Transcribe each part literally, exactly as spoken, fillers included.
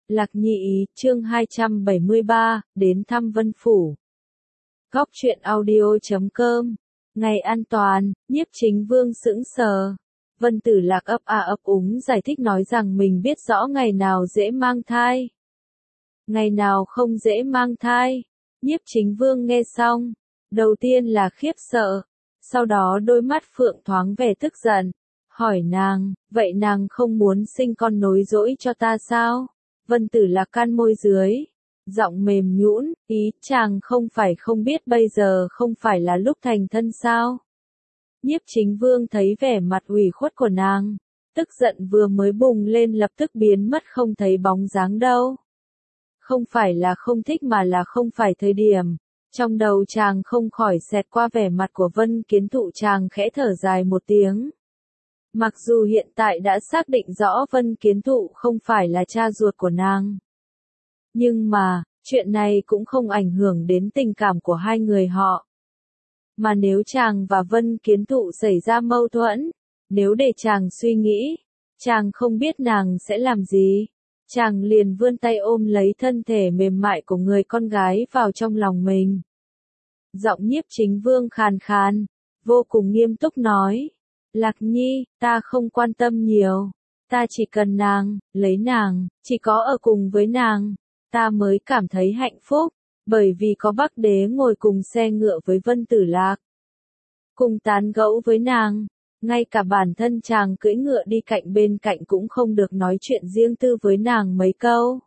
Lạc Nhi ý, chương hai trăm bảy mươi ba, đến thăm Vân Phủ. Góc truyện audio chấm com. Ngày an toàn, Nhiếp Chính Vương sững sờ. Vân Tử Lạc ấp a ấp úng giải thích nói rằng mình biết rõ ngày nào dễ mang thai. Ngày nào không dễ mang thai. Nhiếp Chính Vương nghe xong. Đầu tiên là khiếp sợ. Sau đó đôi mắt phượng thoáng vẻ tức giận. Hỏi nàng, vậy nàng không muốn sinh con nối dõi cho ta sao? Vân Tử Lạc can môi dưới, giọng mềm nhũn, ý chàng không phải không biết bây giờ không phải là lúc thành thân sao? Nhiếp Chính Vương thấy vẻ mặt ủy khuất của nàng, tức giận vừa mới bùng lên lập tức biến mất không thấy bóng dáng đâu. Không phải là không thích mà là không phải thời điểm. Trong đầu chàng không khỏi xẹt qua vẻ mặt của Vân Kiến Thụ, chàng khẽ thở dài một tiếng. Mặc dù hiện tại đã xác định rõ Vân Kiến Thụ không phải là cha ruột của nàng. Nhưng mà, chuyện này cũng không ảnh hưởng đến tình cảm của hai người họ. Mà nếu chàng và Vân Kiến Thụ xảy ra mâu thuẫn, nếu để chàng suy nghĩ, chàng không biết nàng sẽ làm gì. Chàng liền vươn tay ôm lấy thân thể mềm mại của người con gái vào trong lòng mình. Giọng Nhiếp Chính Vương khàn khàn, vô cùng nghiêm túc nói. Lạc Nhi, ta không quan tâm nhiều. Ta chỉ cần nàng, lấy nàng, chỉ có ở cùng với nàng. Ta mới cảm thấy hạnh phúc, bởi vì có Bắc Đế ngồi cùng xe ngựa với Vân Tử Lạc. Cùng tán gẫu với nàng, ngay cả bản thân chàng cưỡi ngựa đi cạnh bên cạnh cũng không được nói chuyện riêng tư với nàng mấy câu.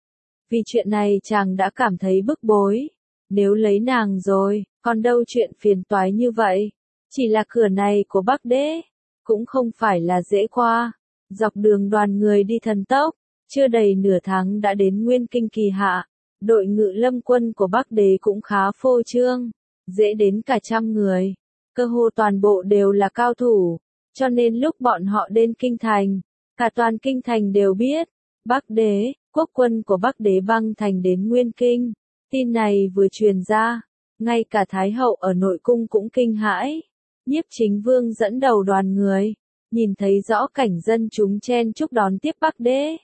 Vì chuyện này chàng đã cảm thấy bức bối. Nếu lấy nàng rồi, còn đâu chuyện phiền toái như vậy. Chỉ là cửa này của Bắc Đế, cũng không phải là dễ qua. Dọc đường đoàn người đi thần tốc, chưa đầy nửa tháng đã đến Nguyên Kinh kỳ hạ. Đội ngự lâm quân của Bắc Đế cũng khá phô trương, dễ đến cả trăm người. Cơ hồ toàn bộ đều là cao thủ, cho nên lúc bọn họ đến Kinh Thành, cả toàn Kinh Thành đều biết. Bắc Đế, quốc quân của Bắc Đế băng thành đến Nguyên Kinh. Tin này vừa truyền ra, ngay cả Thái hậu ở nội cung cũng kinh hãi. Nhiếp Chính Vương dẫn đầu đoàn người, nhìn thấy rõ cảnh dân chúng chen chúc đón tiếp Bắc Đế.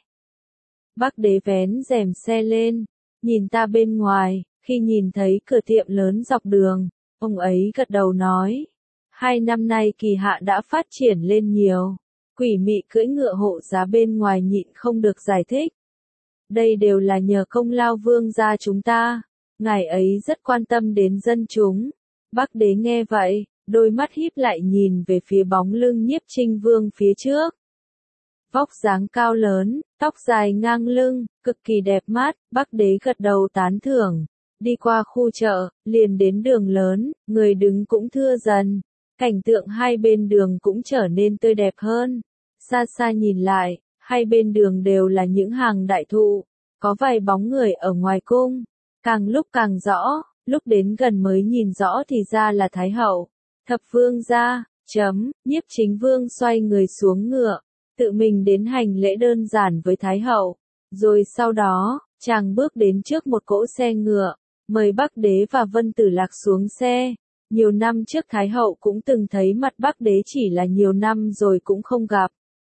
Bắc Đế vén rèm xe lên, nhìn ta bên ngoài, khi nhìn thấy cửa tiệm lớn dọc đường, ông ấy gật đầu nói. Hai năm nay kỳ hạ đã phát triển lên nhiều, quỷ mị cưỡi ngựa hộ giá bên ngoài nhịn không được giải thích. Đây đều là nhờ công lao vương gia chúng ta, ngài ấy rất quan tâm đến dân chúng. Bắc Đế nghe vậy, đôi mắt híp lại nhìn về phía bóng lưng Nhiếp Chính Vương phía trước. Vóc dáng cao lớn, tóc dài ngang lưng, cực kỳ đẹp mắt, Bắc Đế gật đầu tán thưởng. Đi qua khu chợ, liền đến đường lớn, người đứng cũng thưa dần. Cảnh tượng hai bên đường cũng trở nên tươi đẹp hơn. Xa xa nhìn lại, hai bên đường đều là những hàng đại thụ, có vài bóng người ở ngoài cung. Càng lúc càng rõ, lúc đến gần mới nhìn rõ thì ra là Thái hậu. Thập vương gia, chấm, Nhiếp Chính Vương xoay người xuống ngựa, tự mình đến hành lễ đơn giản với Thái hậu. Rồi sau đó, chàng bước đến trước một cỗ xe ngựa, mời Bắc Đế và Vân Tử Lạc xuống xe. Nhiều năm trước Thái hậu cũng từng thấy mặt Bắc Đế, chỉ là nhiều năm rồi cũng không gặp.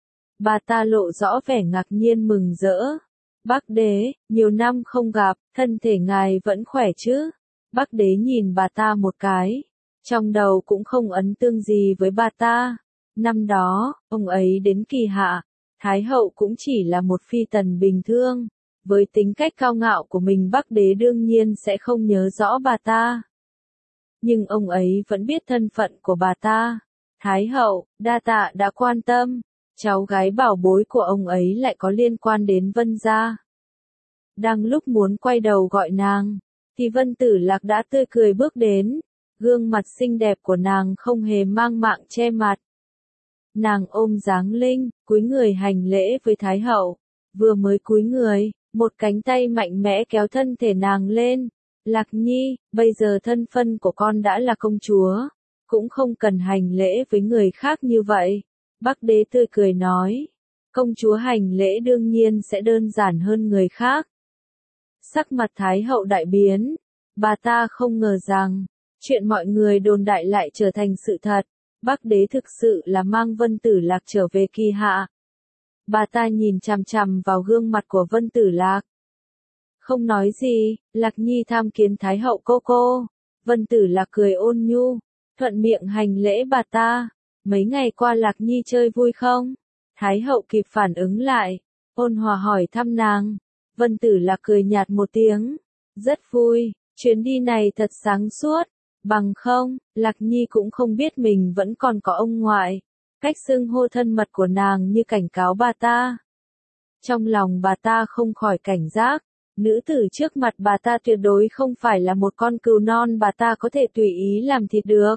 Bà ta lộ rõ vẻ ngạc nhiên mừng rỡ. Bắc Đế, nhiều năm không gặp, thân thể ngài vẫn khỏe chứ? Bắc Đế nhìn bà ta một cái. Trong đầu cũng không ấn tương gì với bà ta. Năm đó, ông ấy đến kỳ hạ, Thái hậu cũng chỉ là một phi tần bình thường. Với tính cách cao ngạo của mình, Bắc Đế đương nhiên sẽ không nhớ rõ bà ta. Nhưng ông ấy vẫn biết thân phận của bà ta. Thái hậu, đa tạ đã quan tâm. Cháu gái bảo bối của ông ấy lại có liên quan đến Vân gia. Đang lúc muốn quay đầu gọi nàng, thì Vân Tử Lạc đã tươi cười bước đến. Gương mặt xinh đẹp của nàng không hề mang mạng che mặt. Nàng ôm dáng linh, cúi người hành lễ với Thái hậu. Vừa mới cúi người, một cánh tay mạnh mẽ kéo thân thể nàng lên. Lạc Nhi, bây giờ thân phận của con đã là công chúa, cũng không cần hành lễ với người khác như vậy. Bắc Đế tươi cười nói. Công chúa hành lễ đương nhiên sẽ đơn giản hơn người khác. Sắc mặt Thái hậu đại biến. Bà ta không ngờ rằng, chuyện mọi người đồn đại lại trở thành sự thật. Bắc Đế thực sự là mang Vân Tử Lạc trở về kỳ hạ. Bà ta nhìn chằm chằm vào gương mặt của Vân Tử Lạc. Không nói gì, Lạc Nhi tham kiến Thái hậu cô cô. Vân Tử Lạc cười ôn nhu, thuận miệng hành lễ bà ta. Mấy ngày qua Lạc Nhi chơi vui không? Thái hậu kịp phản ứng lại, ôn hòa hỏi thăm nàng. Vân Tử Lạc cười nhạt một tiếng, rất vui, chuyến đi này thật sáng suốt. Bằng không, Lạc Nhi cũng không biết mình vẫn còn có ông ngoại. Cách xưng hô thân mật của nàng như cảnh cáo bà ta. Trong lòng bà ta không khỏi cảnh giác, nữ tử trước mặt bà ta tuyệt đối không phải là một con cừu non bà ta có thể tùy ý làm thịt được.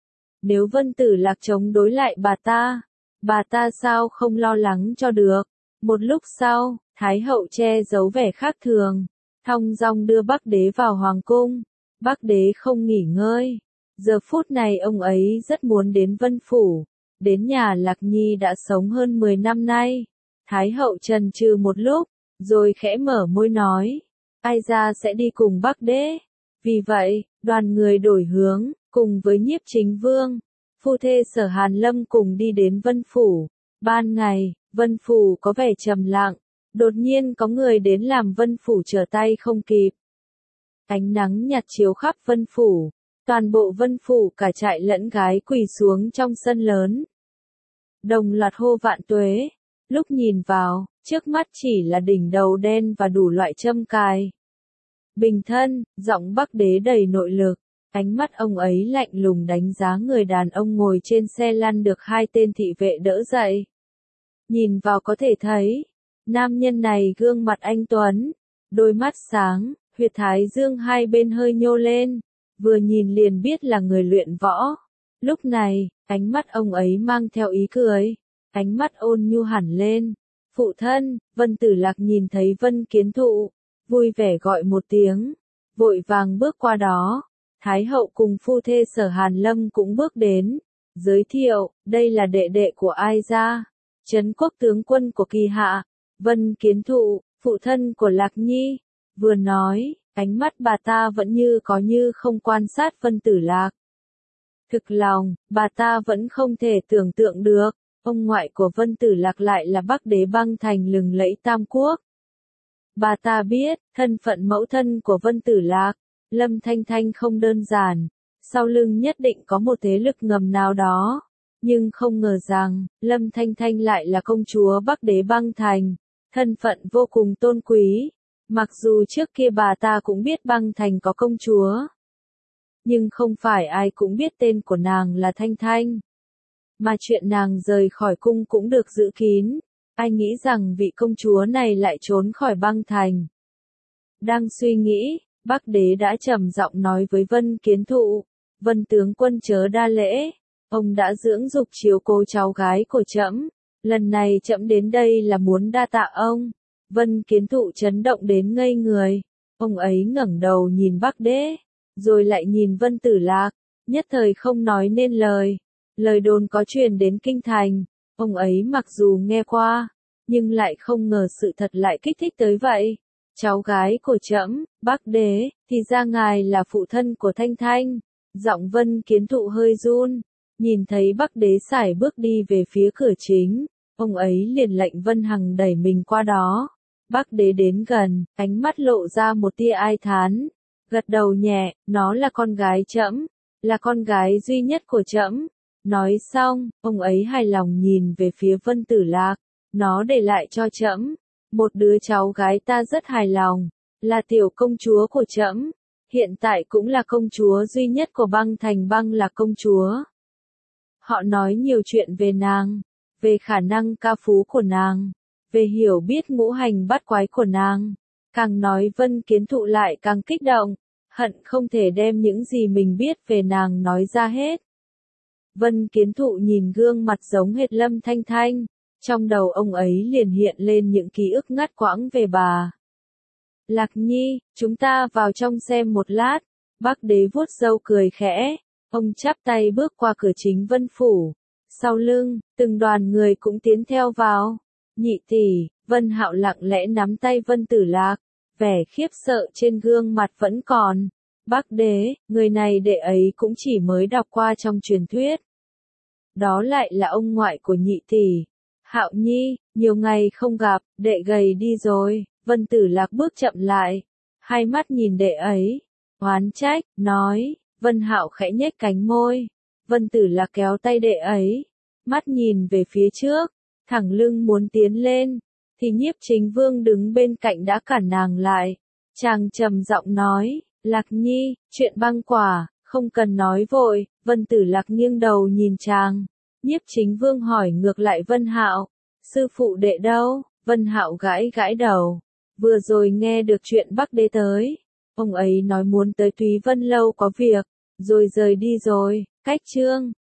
Nếu Vân Tử Lạc chống đối lại bà ta, bà ta sao không lo lắng cho được. Một lúc sau, Thái hậu che giấu vẻ khác thường, thong dong đưa Bắc đế vào hoàng cung. Bắc đế không nghỉ ngơi. Giờ phút này ông ấy rất muốn đến Vân Phủ. Đến nhà Lạc Nhi đã sống hơn mười năm nay. Thái hậu chần chừ một lúc, rồi khẽ mở môi nói, ai ra sẽ đi cùng Bắc đế. Vì vậy, đoàn người đổi hướng, cùng với Nhiếp Chính Vương, phu thê Sở Hàn Lâm cùng đi đến Vân Phủ. Ban ngày, Vân Phủ có vẻ trầm lặng, đột nhiên có người đến làm Vân Phủ trở tay không kịp. Ánh nắng nhạt chiếu khắp Vân Phủ, toàn bộ Vân Phủ cả trại lẫn gái quỳ xuống trong sân lớn. Đồng loạt hô vạn tuế, lúc nhìn vào, trước mắt chỉ là đỉnh đầu đen và đủ loại châm cài. Bình thân, giọng Bắc đế đầy nội lực, ánh mắt ông ấy lạnh lùng đánh giá người đàn ông ngồi trên xe lăn được hai tên thị vệ đỡ dậy. Nhìn vào có thể thấy, nam nhân này gương mặt anh tuấn, đôi mắt sáng, huyệt thái dương hai bên hơi nhô lên, vừa nhìn liền biết là người luyện võ. Lúc này, ánh mắt ông ấy mang theo ý cười, ánh mắt ôn nhu hẳn lên. Phụ thân, Vân Tử Lạc nhìn thấy Vân Kiến Thụ, vui vẻ gọi một tiếng, vội vàng bước qua đó. Thái hậu cùng phu thê Sở Hàn Lâm cũng bước đến, giới thiệu, đây là đệ đệ của Ai gia, Trấn quốc tướng quân của kỳ hạ, Vân Kiến Thụ, phụ thân của Lạc Nhi. Vừa nói, ánh mắt bà ta vẫn như có như không quan sát Vân Tử Lạc. Thực lòng, bà ta vẫn không thể tưởng tượng được, ông ngoại của Vân Tử Lạc lại là Bắc đế băng thành lừng lẫy Tam Quốc. Bà ta biết, thân phận mẫu thân của Vân Tử Lạc, Lâm Thanh Thanh không đơn giản, sau lưng nhất định có một thế lực ngầm nào đó. Nhưng không ngờ rằng, Lâm Thanh Thanh lại là công chúa Bắc đế băng thành, thân phận vô cùng tôn quý. Mặc dù trước kia bà ta cũng biết băng thành có công chúa, nhưng không phải ai cũng biết tên của nàng là Thanh Thanh. Mà chuyện nàng rời khỏi cung cũng được giữ kín, ai nghĩ rằng vị công chúa này lại trốn khỏi băng thành. Đang suy nghĩ, Bắc đế đã trầm giọng nói với Vân Kiến Thụ, Vân tướng quân chớ đa lễ, ông đã dưỡng dục chiếu cố cháu gái của trẫm, lần này trẫm đến đây là muốn đa tạ ông. Vân Kiến Thụ chấn động đến ngây người, ông ấy ngẩng đầu nhìn Bắc đế, rồi lại nhìn Vân Tử Lạc, nhất thời không nói nên lời. Lời đồn có truyền đến kinh thành, ông ấy mặc dù nghe qua, nhưng lại không ngờ sự thật lại kích thích tới vậy. Cháu gái của trẫm, Bắc đế, thì ra ngài là phụ thân của Thanh Thanh. Giọng Vân Kiến Thụ hơi run, nhìn thấy Bắc đế sải bước đi về phía cửa chính, ông ấy liền lệnh Vân Hằng đẩy mình qua đó. Bắc đế đến gần, ánh mắt lộ ra một tia ai thán, gật đầu nhẹ, nó là con gái trẫm, là con gái duy nhất của trẫm. Nói xong, ông ấy hài lòng nhìn về phía Vân Tử Lạc, nó để lại cho trẫm một đứa cháu gái ta rất hài lòng, là tiểu công chúa của trẫm, hiện tại cũng là công chúa duy nhất của băng thành băng là công chúa. Họ nói nhiều chuyện về nàng, về khả năng ca phú của nàng, về hiểu biết ngũ hành bát quái của nàng. Càng nói Vân Kiến Thụ lại càng kích động, hận không thể đem những gì mình biết về nàng nói ra hết. Vân Kiến Thụ nhìn gương mặt giống hệt Lâm Thanh Thanh, trong đầu ông ấy liền hiện lên những ký ức ngắt quãng về bà. Lạc Nhi, chúng ta vào trong xem một lát. Bắc đế vuốt râu cười khẽ, ông chắp tay bước qua cửa chính Vân Phủ. Sau lưng, từng đoàn người cũng tiến theo vào. Nhị tỷ, Vân Hạo lặng lẽ nắm tay Vân Tử Lạc, vẻ khiếp sợ trên gương mặt vẫn còn. Bắc đế, người này đệ ấy cũng chỉ mới đọc qua trong truyền thuyết. Đó lại là ông ngoại của nhị tỷ. Hạo Nhi, Nhiều ngày không gặp, đệ gầy đi rồi. Vân Tử Lạc bước chậm lại, hai mắt nhìn đệ ấy, oán trách, nói. Vân Hạo khẽ nhếch cánh môi. Vân Tử Lạc kéo tay đệ ấy, mắt nhìn về phía trước, thẳng lưng muốn tiến lên, thì Nhiếp Chính Vương đứng bên cạnh đã cản nàng lại. Chàng trầm giọng nói, Lạc Nhi, chuyện băng quả, không cần nói vội. Vân Tử Lạc nghiêng đầu nhìn chàng. Nhiếp Chính Vương hỏi ngược lại Vân Hạo, sư phụ đệ đâu? Vân Hạo gãi gãi đầu, vừa rồi nghe được chuyện Bắc Đế tới, ông ấy nói muốn tới Túy Vân Lâu có việc, rồi rời đi rồi. Cách chương